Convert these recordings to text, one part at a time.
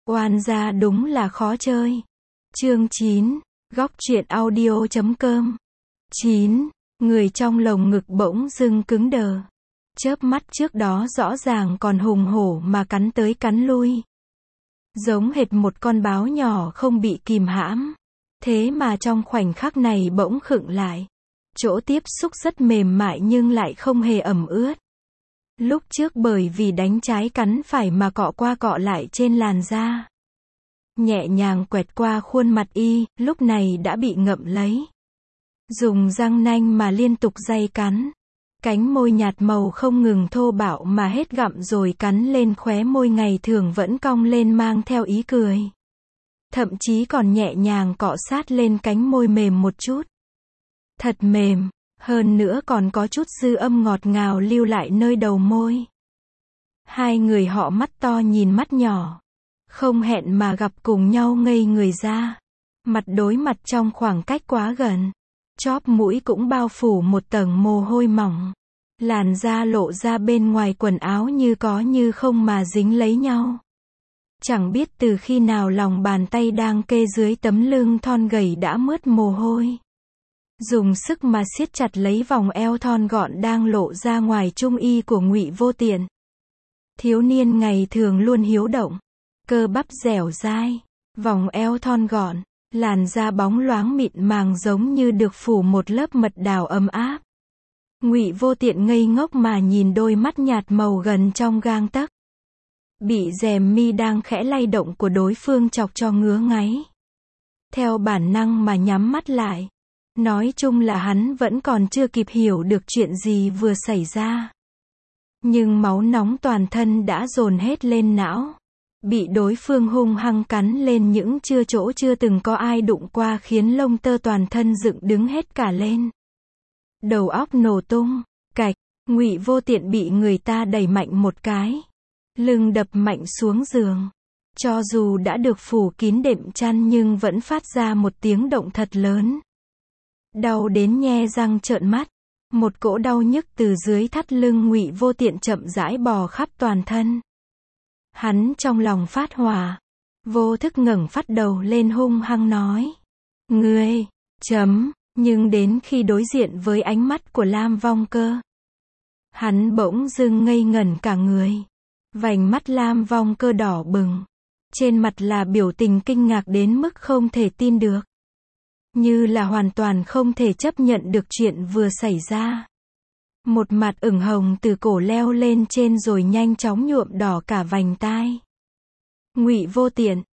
Oan gia đúng là khó chơi. Chương 9, góc truyện audio.com. 9. Người trong lồng ngực bỗng dưng cứng đờ. Chớp mắt trước đó rõ ràng còn hùng hổ mà cắn tới cắn lui. Giống hệt một con báo nhỏ không bị kìm hãm. Thế mà trong khoảnh khắc này bỗng khựng lại. Chỗ tiếp xúc rất mềm mại nhưng lại không hề ẩm ướt. Lúc trước bởi vì đánh trái cắn phải mà cọ qua cọ lại trên làn da. Nhẹ nhàng quẹt qua khuôn mặt y, lúc này đã bị ngậm lấy. Dùng răng nanh mà liên tục day cắn. Cánh môi nhạt màu không ngừng thô bạo mà hết gặm rồi cắn lên khóe môi ngày thường vẫn cong lên mang theo ý cười. Thậm chí còn nhẹ nhàng cọ sát lên cánh môi mềm một chút. Thật mềm, hơn nữa còn có chút dư âm ngọt ngào lưu lại nơi đầu môi. Hai người họ mắt to nhìn mắt nhỏ. Không hẹn mà gặp cùng nhau ngây người ra. Mặt đối mặt trong khoảng cách quá gần. Chóp mũi cũng bao phủ một tầng mồ hôi mỏng. Làn da lộ ra bên ngoài quần áo như có như không mà dính lấy nhau. Chẳng biết từ khi nào lòng bàn tay đang kê dưới tấm lưng thon gầy đã mướt mồ hôi. Dùng sức mà siết chặt lấy vòng eo thon gọn đang lộ ra ngoài trung y của Ngụy Vô Tiện. Thiếu niên ngày thường luôn hiếu động, cơ bắp dẻo dai, vòng eo thon gọn, làn da bóng loáng mịn màng giống như được phủ một lớp mật đào ấm áp. Ngụy Vô Tiện ngây ngốc mà nhìn đôi mắt nhạt màu gần trong gang tấc. Bị rèm mi đang khẽ lay động của đối phương chọc cho ngứa ngáy. Theo bản năng mà nhắm mắt lại. Nói chung là hắn vẫn còn chưa kịp hiểu được chuyện gì vừa xảy ra. Nhưng máu nóng toàn thân đã dồn hết lên não. Bị đối phương hung hăng cắn lên những chỗ chưa từng có ai đụng qua khiến lông tơ toàn thân dựng đứng hết cả lên. Đầu óc nổ tung, cạch, Ngụy Vô Tiện bị người ta đẩy mạnh một cái. Lưng đập mạnh xuống giường. Cho dù đã được phủ kín đệm chăn nhưng vẫn phát ra một tiếng động thật lớn. Đau đến nhe răng trợn mắt. Một cỗ đau nhức từ dưới thắt lưng Ngụy Vô Tiện chậm rãi bò khắp toàn thân. Hắn trong lòng phát hỏa. Vô thức ngẩng phát đầu lên hung hăng nói. Ngươi, nhưng đến khi đối diện với ánh mắt của Lam Vong Cơ. Hắn bỗng dưng ngây ngẩn cả người. Vành mắt Lam Vong Cơ đỏ bừng. Trên mặt là biểu tình kinh ngạc đến mức không thể tin được. Như là hoàn toàn không thể chấp nhận được chuyện vừa xảy ra. Một mặt ửng hồng từ cổ leo lên trên rồi nhanh chóng nhuộm đỏ cả vành tai. Ngụy Vô Tiện,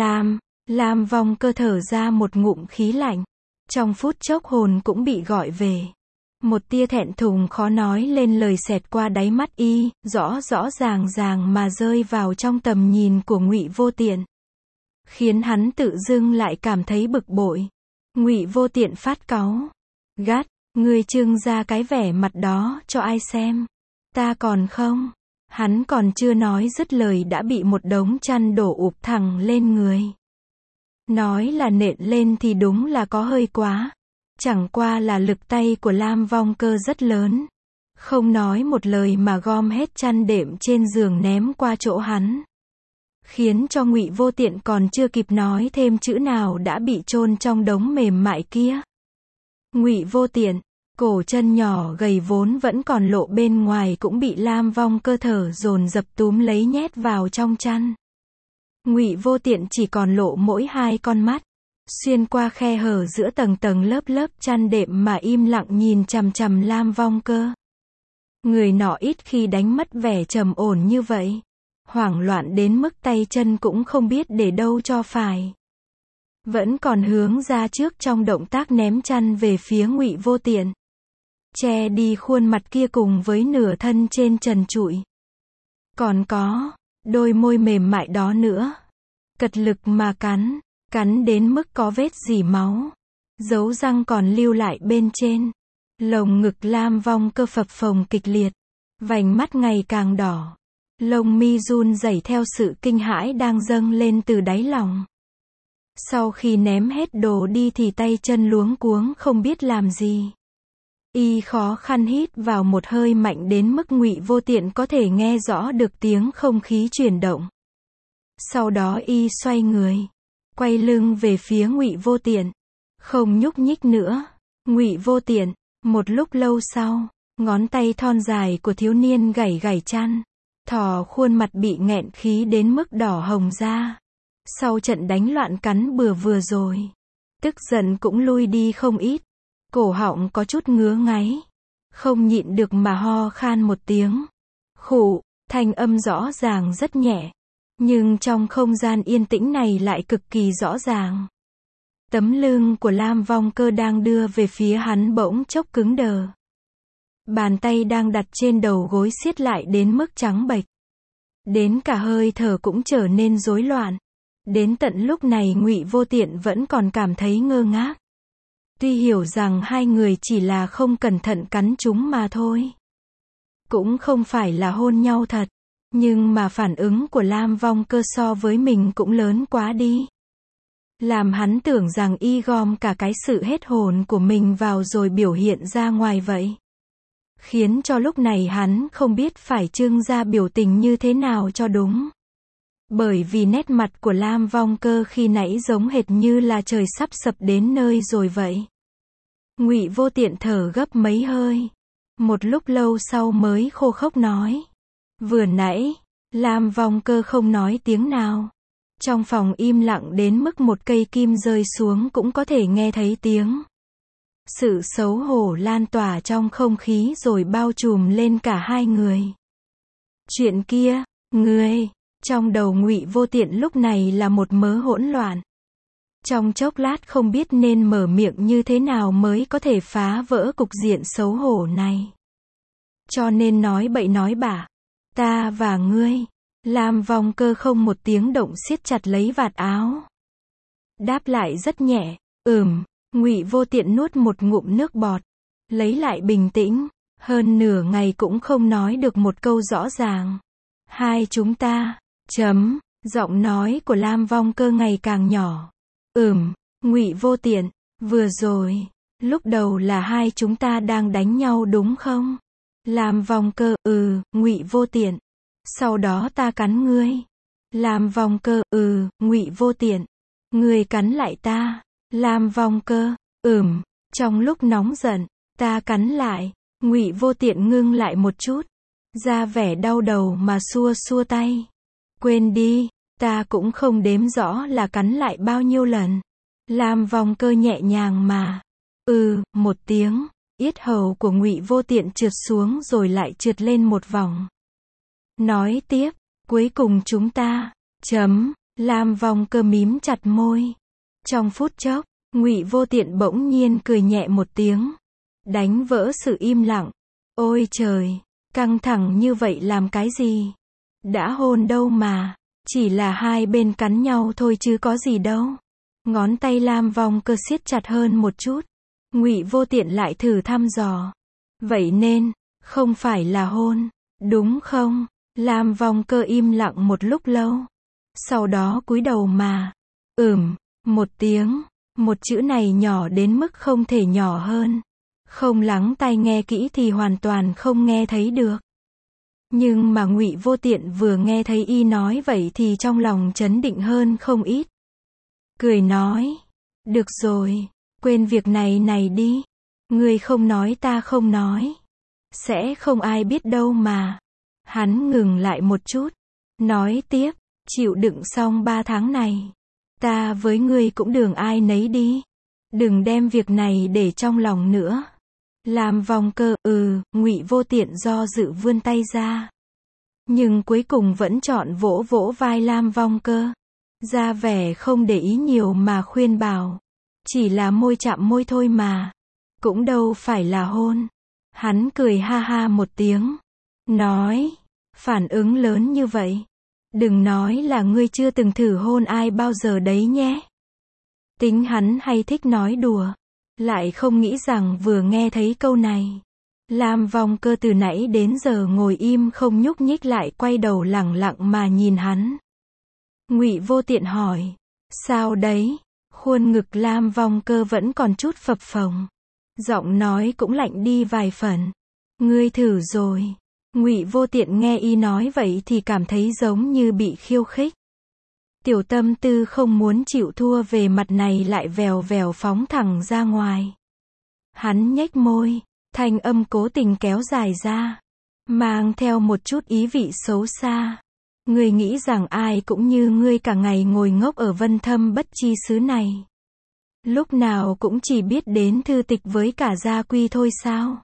Lam Vong Cơ thở ra một ngụm khí lạnh. Trong phút chốc hồn cũng bị gọi về. Một tia thẹn thùng khó nói lên lời xẹt qua đáy mắt y, rõ ràng mà rơi vào trong tầm nhìn của Ngụy Vô Tiện. Khiến hắn tự dưng lại cảm thấy bực bội. Ngụy Vô Tiện phát cáu. Gắt, ngươi trưng ra cái vẻ mặt đó cho ai xem? Ta còn không? Hắn còn chưa nói dứt lời đã bị một đống chăn đổ ụp thẳng lên người. Nói là nện lên thì đúng là có hơi quá. Chẳng qua là lực tay của Lam Vong Cơ rất lớn. Không nói một lời mà gom hết chăn đệm trên giường ném qua chỗ hắn. Khiến cho Ngụy Vô Tiện còn chưa kịp nói thêm chữ nào đã bị chôn trong đống mềm mại kia. Ngụy Vô Tiện, cổ chân nhỏ gầy vốn vẫn còn lộ bên ngoài cũng bị Lam Vong Cơ thở dồn dập túm lấy nhét vào trong chăn. Ngụy Vô Tiện chỉ còn lộ mỗi hai con mắt. Xuyên qua khe hở giữa tầng lớp chăn đệm mà im lặng nhìn chằm chằm Lam Vong Cơ. Người nọ ít khi đánh mất vẻ trầm ổn như vậy. Hoảng loạn đến mức tay chân cũng không biết để đâu cho phải. Vẫn còn hướng ra trước trong động tác ném chăn về phía Ngụy Vô Tiện. Che đi khuôn mặt kia cùng với nửa thân trên trần trụi. Còn có, đôi môi mềm mại đó nữa. Cật lực mà cắn đến mức có vết rỉ máu. Dấu răng còn lưu lại bên trên. Lồng ngực Lam Vong Cơ phập phồng kịch liệt. Vành mắt ngày càng đỏ. Lông mi run rẩy theo sự kinh hãi đang dâng lên từ đáy lòng. Sau khi ném hết đồ đi thì tay chân luống cuống không biết làm gì. Y khó khăn hít vào một hơi mạnh đến mức Ngụy Vô Tiện có thể nghe rõ được tiếng không khí chuyển động. Sau đó y xoay người, quay lưng về phía Ngụy Vô Tiện, không nhúc nhích nữa. Ngụy Vô Tiện, một lúc lâu sau, ngón tay thon dài của thiếu niên gảy gảy chăn, thỏ khuôn mặt bị nghẹn khí đến mức đỏ hồng ra. Sau trận đánh loạn cắn bừa vừa rồi, tức giận cũng lui đi không ít, cổ họng có chút ngứa ngáy, không nhịn được mà ho khan một tiếng. Khụ, thanh âm rõ ràng rất nhẹ, nhưng trong không gian yên tĩnh này lại cực kỳ rõ ràng. Tấm lưng của Lam Vong Cơ đang đưa về phía hắn bỗng chốc cứng đờ. Bàn tay đang đặt trên đầu gối siết lại đến mức trắng bệch. Đến cả hơi thở cũng trở nên rối loạn. Đến tận lúc này Ngụy Vô Tiện vẫn còn cảm thấy ngơ ngác. Tuy hiểu rằng hai người chỉ là không cẩn thận cắn chúng mà thôi, cũng không phải là hôn nhau thật, nhưng mà phản ứng của Lam Vong Cơ so với mình cũng lớn quá đi. Làm hắn tưởng rằng y gom cả cái sự hết hồn của mình vào rồi biểu hiện ra ngoài vậy. Khiến cho lúc này hắn không biết phải trưng ra biểu tình như thế nào cho đúng. Bởi vì nét mặt của Lam Vong Cơ khi nãy giống hệt như là trời sắp sập đến nơi rồi vậy. Ngụy Vô Tiện thở gấp mấy hơi. Một lúc lâu sau mới khô khốc nói. Vừa nãy, Lam Vong Cơ không nói tiếng nào. Trong phòng im lặng đến mức một cây kim rơi xuống cũng có thể nghe thấy tiếng. Sự xấu hổ lan tỏa trong không khí rồi bao trùm lên cả hai người. Chuyện kia, ngươi, trong đầu Ngụy Vô Tiện lúc này là một mớ hỗn loạn. Trong chốc lát không biết nên mở miệng như thế nào mới có thể phá vỡ cục diện xấu hổ này. Cho nên nói bậy nói bạ. Ta và ngươi. Lam Vong Cơ không một tiếng động siết chặt lấy vạt áo. Đáp lại rất nhẹ. Ngụy Vô Tiện nuốt một ngụm nước bọt, lấy lại bình tĩnh, hơn nửa ngày cũng không nói được một câu rõ ràng. Hai chúng ta, giọng nói của Lam Vong Cơ ngày càng nhỏ. Ngụy Vô Tiện, vừa rồi, lúc đầu là hai chúng ta đang đánh nhau đúng không? Lam Vong Cơ, Ngụy Vô Tiện. Sau đó ta cắn ngươi. Lam Vong Cơ, Ngụy Vô Tiện. Ngươi cắn lại ta. Lam Vong Cơ, trong lúc nóng giận, ta cắn lại. Ngụy Vô Tiện ngưng lại một chút, ra vẻ đau đầu mà xua xua tay. Quên đi, ta cũng không đếm rõ là cắn lại bao nhiêu lần. Lam Vong Cơ nhẹ nhàng mà. Một tiếng, yết hầu của Ngụy Vô Tiện trượt xuống rồi lại trượt lên một vòng. Nói tiếp, cuối cùng chúng ta, Lam Vong Cơ mím chặt môi. Trong phút chốc, Ngụy Vô Tiện bỗng nhiên cười nhẹ một tiếng, đánh vỡ sự im lặng. Ôi trời, căng thẳng như vậy làm cái gì? Đã hôn đâu mà, chỉ là hai bên cắn nhau thôi chứ có gì đâu. Ngón tay Lam Vong Cơ siết chặt hơn một chút. Ngụy Vô Tiện lại thử thăm dò. Vậy nên, không phải là hôn, đúng không? Lam Vong Cơ im lặng một lúc lâu. Sau đó cúi đầu mà. Một tiếng, một chữ này nhỏ đến mức không thể nhỏ hơn. Không lắng tai nghe kỹ thì hoàn toàn không nghe thấy được. Nhưng mà Ngụy Vô Tiện vừa nghe thấy y nói vậy thì trong lòng chấn định hơn không ít. Cười nói, được rồi, quên việc này đi. Ngươi không nói ta không nói. Sẽ không ai biết đâu mà. Hắn ngừng lại một chút, nói tiếp, chịu đựng xong 3 tháng này. Ta với ngươi cũng đường ai nấy đi. Đừng đem việc này để trong lòng nữa. Lam Vong Cơ, Ngụy Vô Tiện do dự vươn tay ra. Nhưng cuối cùng vẫn chọn vỗ vỗ vai Lam Vong Cơ. Ra vẻ không để ý nhiều mà khuyên bảo. Chỉ là môi chạm môi thôi mà. Cũng đâu phải là hôn. Hắn cười ha ha một tiếng. Nói, phản ứng lớn như vậy. Đừng nói là ngươi chưa từng thử hôn ai bao giờ đấy nhé. Tính hắn hay thích nói đùa. Lại không nghĩ rằng vừa nghe thấy câu này. Lam Vong Cơ từ nãy đến giờ ngồi im không nhúc nhích lại quay đầu lẳng lặng mà nhìn hắn. Ngụy Vô Tiện hỏi. Sao đấy? Khuôn ngực Lam Vong Cơ vẫn còn chút phập phồng. Giọng nói cũng lạnh đi vài phần. Ngươi thử rồi. Ngụy Vô Tiện nghe y nói vậy thì cảm thấy giống như bị khiêu khích. Tiểu tâm tư không muốn chịu thua về mặt này lại vèo vèo phóng thẳng ra ngoài. Hắn nhếch môi, thanh âm cố tình kéo dài ra, mang theo một chút ý vị xấu xa. Ngươi nghĩ rằng ai cũng như ngươi cả ngày ngồi ngốc ở Vân Thâm Bất Chi xứ này, lúc nào cũng chỉ biết đến thư tịch với cả gia quy thôi sao?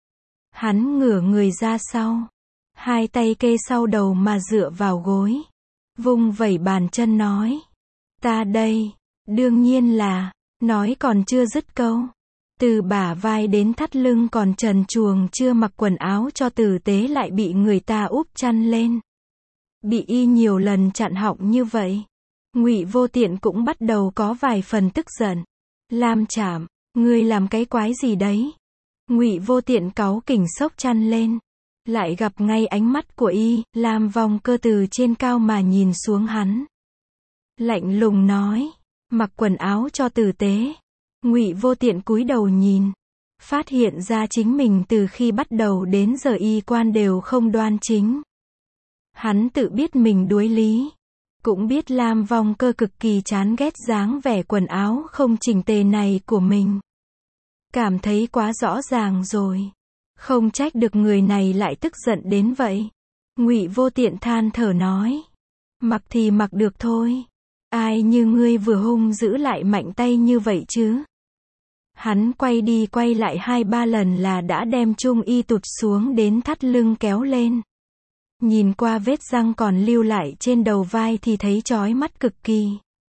Hắn ngửa người ra sau, hai tay kê sau đầu mà dựa vào gối, vung vẩy bàn chân nói, ta đây, đương nhiên là, nói còn chưa dứt câu, từ bả vai đến thắt lưng còn trần truồng chưa mặc quần áo cho tử tế lại bị người ta úp chăn lên. Bị y nhiều lần chặn họng như vậy, Ngụy Vô Tiện cũng bắt đầu có vài phần tức giận. Lam Trảm, ngươi làm cái quái gì đấy? Ngụy Vô Tiện cáu kỉnh xốc chăn lên, lại gặp ngay ánh mắt của y, Lam Vong Cơ từ trên cao mà nhìn xuống hắn. Lạnh lùng nói, mặc quần áo cho tử tế. Ngụy Vô Tiện cúi đầu nhìn, phát hiện ra chính mình từ khi bắt đầu đến giờ y quan đều không đoan chính. Hắn tự biết mình đuối lý, cũng biết Lam Vong Cơ cực kỳ chán ghét dáng vẻ quần áo không chỉnh tề này của mình. Cảm thấy quá rõ ràng rồi, không trách được người này lại tức giận đến vậy. Ngụy Vô Tiện than thở nói, mặc thì mặc được thôi, ai như ngươi vừa hung dữ lại mạnh tay như vậy chứ? Hắn quay đi quay lại 2-3 lần là đã đem trung y tụt xuống đến thắt lưng kéo lên. Nhìn qua vết răng còn lưu lại trên đầu vai thì thấy chói mắt cực kỳ.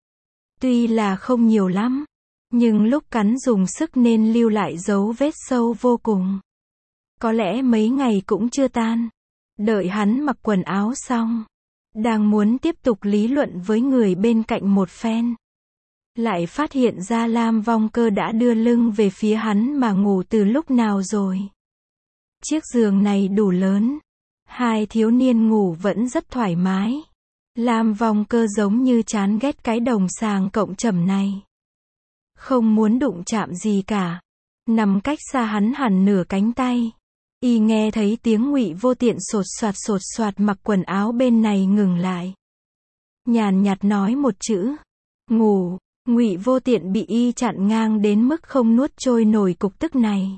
Tuy là không nhiều lắm, nhưng lúc cắn dùng sức nên lưu lại dấu vết sâu vô cùng. Có lẽ mấy ngày cũng chưa tan. Đợi hắn mặc quần áo xong, đang muốn tiếp tục lý luận với người bên cạnh một phen, lại phát hiện ra Lam Vong Cơ đã đưa lưng về phía hắn mà ngủ từ lúc nào rồi. Chiếc giường này đủ lớn, hai thiếu niên ngủ vẫn rất thoải mái. Lam Vong Cơ giống như chán ghét cái đồng sàng cộng chẩm này, không muốn đụng chạm gì cả, nằm cách xa hắn hẳn nửa cánh tay. Y nghe thấy tiếng Ngụy Vô Tiện sột soạt mặc quần áo bên này ngừng lại, nhàn nhạt nói một chữ, ngủ. Ngụy Vô Tiện bị y chặn ngang đến mức không nuốt trôi nổi cục tức này.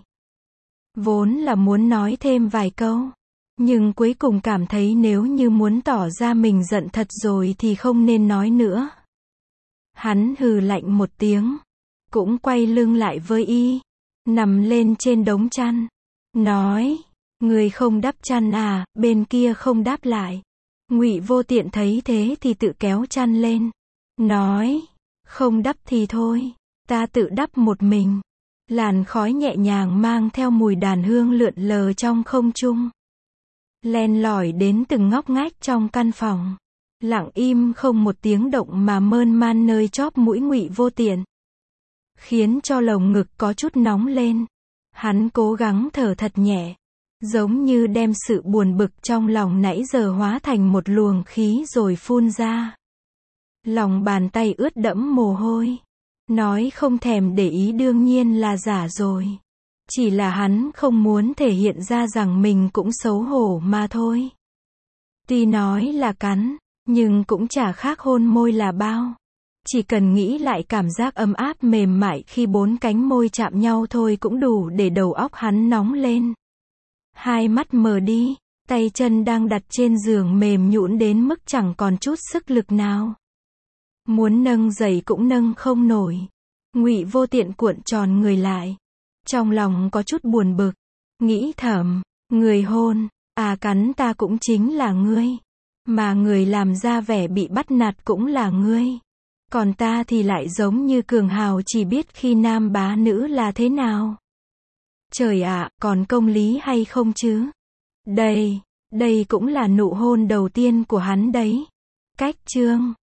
Vốn là muốn nói thêm vài câu, nhưng cuối cùng cảm thấy nếu như muốn tỏ ra mình giận thật rồi thì không nên nói nữa. Hắn hừ lạnh một tiếng, cũng quay lưng lại với y, nằm lên trên đống chăn, nói, người không đắp chăn à? Bên kia không đáp lại. Ngụy Vô Tiện thấy thế thì tự kéo chăn lên, nói, không đắp thì thôi, ta tự đắp một mình. Làn khói nhẹ nhàng mang theo mùi đàn hương lượn lờ trong không trung, len lỏi đến từng ngóc ngách trong căn phòng, lặng im không một tiếng động mà mơn man nơi chóp mũi Ngụy Vô Tiện, khiến cho lồng ngực có chút nóng lên. Hắn cố gắng thở thật nhẹ, giống như đem sự buồn bực trong lòng nãy giờ hóa thành một luồng khí rồi phun ra. Lòng bàn tay ướt đẫm mồ hôi. Nói không thèm để ý đương nhiên là giả rồi. Chỉ là hắn không muốn thể hiện ra rằng mình cũng xấu hổ mà thôi. Tuy nói là cắn, nhưng cũng chả khác hôn môi là bao. Chỉ cần nghĩ lại cảm giác ấm áp mềm mại khi bốn cánh môi chạm nhau thôi cũng đủ để đầu óc hắn nóng lên. Hai mắt mờ đi, tay chân đang đặt trên giường mềm nhũn đến mức chẳng còn chút sức lực nào. Muốn nâng dậy cũng nâng không nổi. Ngụy Vô Tiện cuộn tròn người lại, trong lòng có chút buồn bực, nghĩ thầm, người hôn, à cắn ta cũng chính là ngươi, mà người làm ra vẻ bị bắt nạt cũng là ngươi, còn ta thì lại giống như cường hào chỉ biết khi nam bá nữ là thế nào. Trời ạ, còn công lý hay không chứ? Đây cũng là nụ hôn đầu tiên của hắn đấy. Cách chương